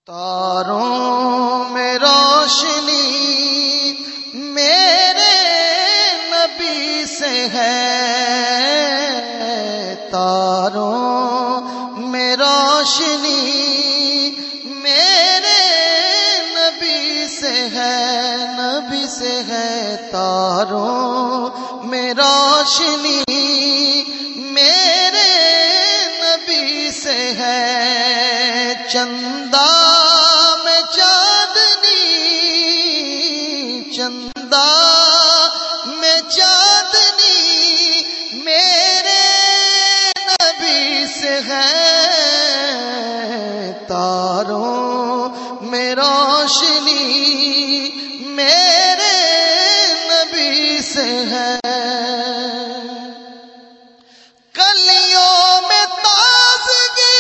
تاروں میں روشنی میرے نبی سے ہے، تاروں میں روشنی میرے نبی سے ہے، نبی سے ہے، تاروں میں روشنی میرے نبی سے ہے، چندہ میں چاندنی، چندہ میں چاندنی میرے نبی سے ہے، تاروں میں روشنی میرے نبی سے ہے، کلیوں میں تازگی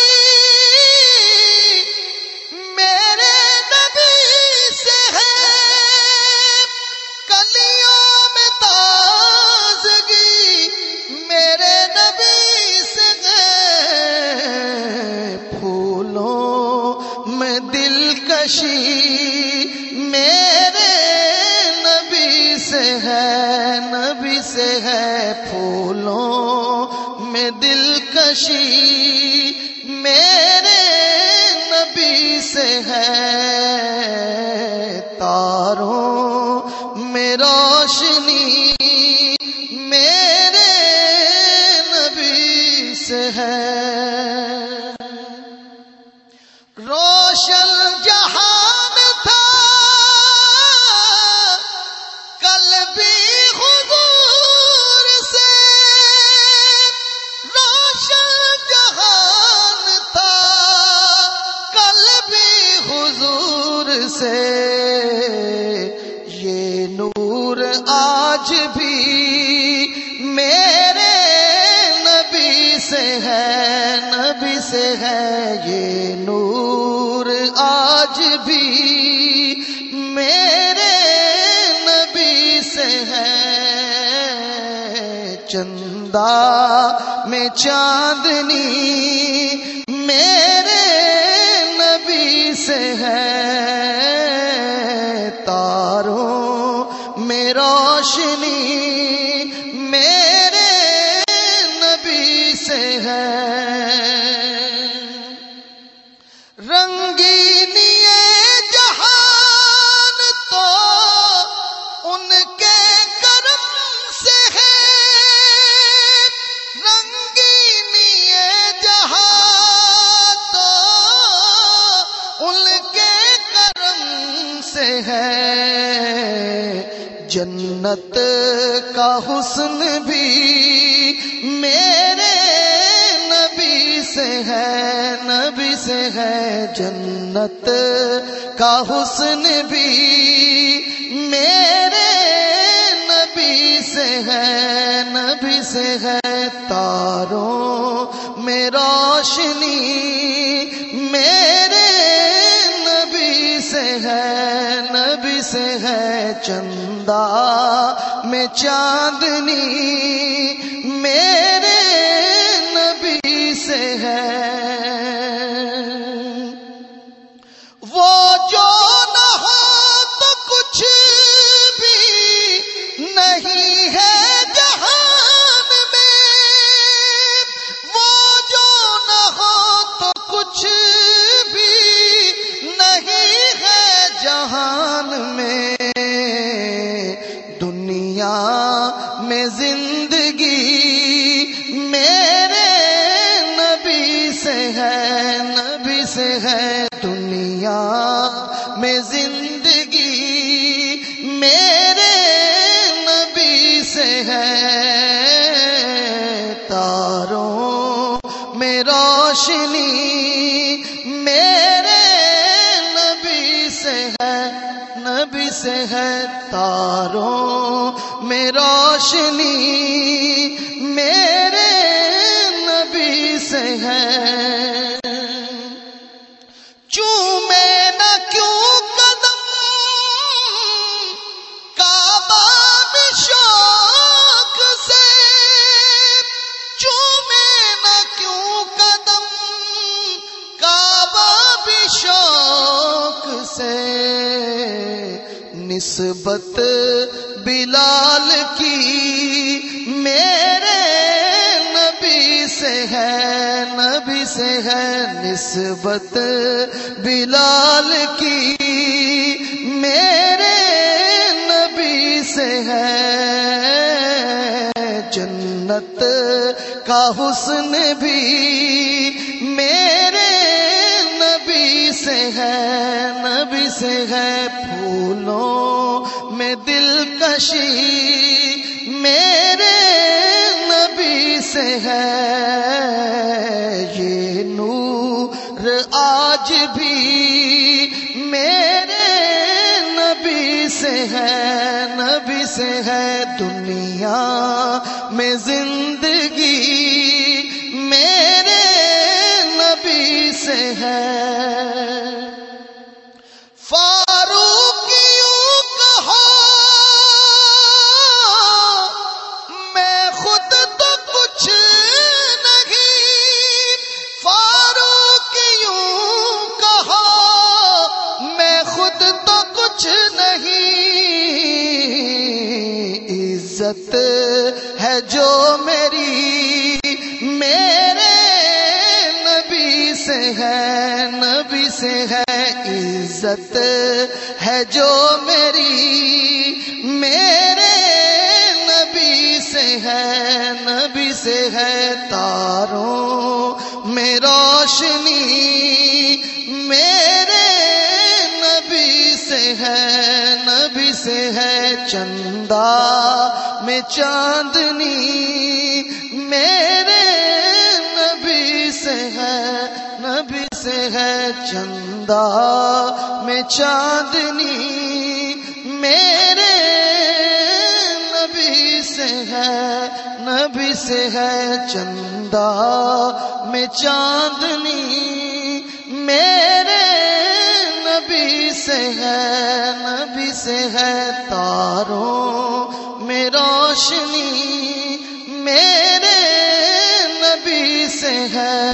میرے نبی سے ہے، کلیوں میں تازگی میرے نبی سے ہے، پھولوں میں دلکشی میرے نبی سے ہے، نبی سے ہے، پھولوں میں دلکشی میرے نبی سے ہے، تاروں میں روشنی میرے نبی سے ہے، روشن جہان تھا کل بھی حضور سے، روشن جہان تھا کل بھی حضور سے، یہ نور آج بھی میرے نبی سے ہے، نبی سے ہے، یہ نور آج بھی میرے نبی سے ہے، چندہ میں چاندنی میرے نبی سے ہے، تاروں میں روشنی میرے نبی سے ہے، رنگینی جہان تو ان کے کرم سے ہے، رنگینی جہان تو ان کے کرم سے ہے، جنت کا حسن بھی میرے نبی سے ہے، نبی سے ہے، جنت کا حسن بھی میرے نبی سے ہے، نبی سے ہے، تاروں میں روشنی میرے نبی سے ہے، نبی سے ہے، چندہ میں چاندنی میرے نبی سے ہے، وہ جو نہ ہو تو کچھ بھی نہیں ہے جہان میں، وہ جو نہ ہو تو کچھ بھی نہیں ہے جہان میں، دنیا میں زندگی میرے نبی سے ہے، نبی سے ہے، دنیا میں زندگی میرے نبی سے ہے، تاروں میں روشنی میرے نبی سے ہے، نبی سے ہے، تاروں میں روشنی میرے نبی سے ہے، چومے نہ کیوں قدم کعبہ میں شوق سے، چومے نہ کیوں قدم کعبہ بھی شوق نسبت بلال کی میرے نبی سے ہے، نبی سے ہے نسبت بلال کی میرے نبی سے ہے، جنت کا حسن بھی میرے نبی سے ہے، نبی سے ہے، پھولوں میں دلکشی میرے نبی سے ہے، یہ نور آج بھی میرے نبی سے ہے، نبی سے ہے، دنیا میں زندگی میرے نبی سے ہے، فاروق یوں کہا میں خود تو کچھ نہیں، فاروق یوں کہا میں خود تو کچھ نہیں، عزت ہے جو میری میرے نبی سے ہے، نبی سے ہے، عزت ہے جو میری میرے نبی سے ہے، نبی سے ہے، تاروں میں روشنی میرے نبی سے ہے، نبی سے ہے، چندہ میں چاندنی میرے نبی سے ہے، نبی سے ہے، چندہ میں چاندنی میرے نبی سے ہے، نبی سے ہے، چندہ میں چاندنی میرے نبی سے ہے، نبی سے ہے، تاروں میں روشنی میرے نبی سے ہے،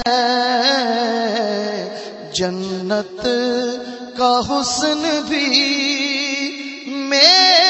جنت کا حسن بھی میرے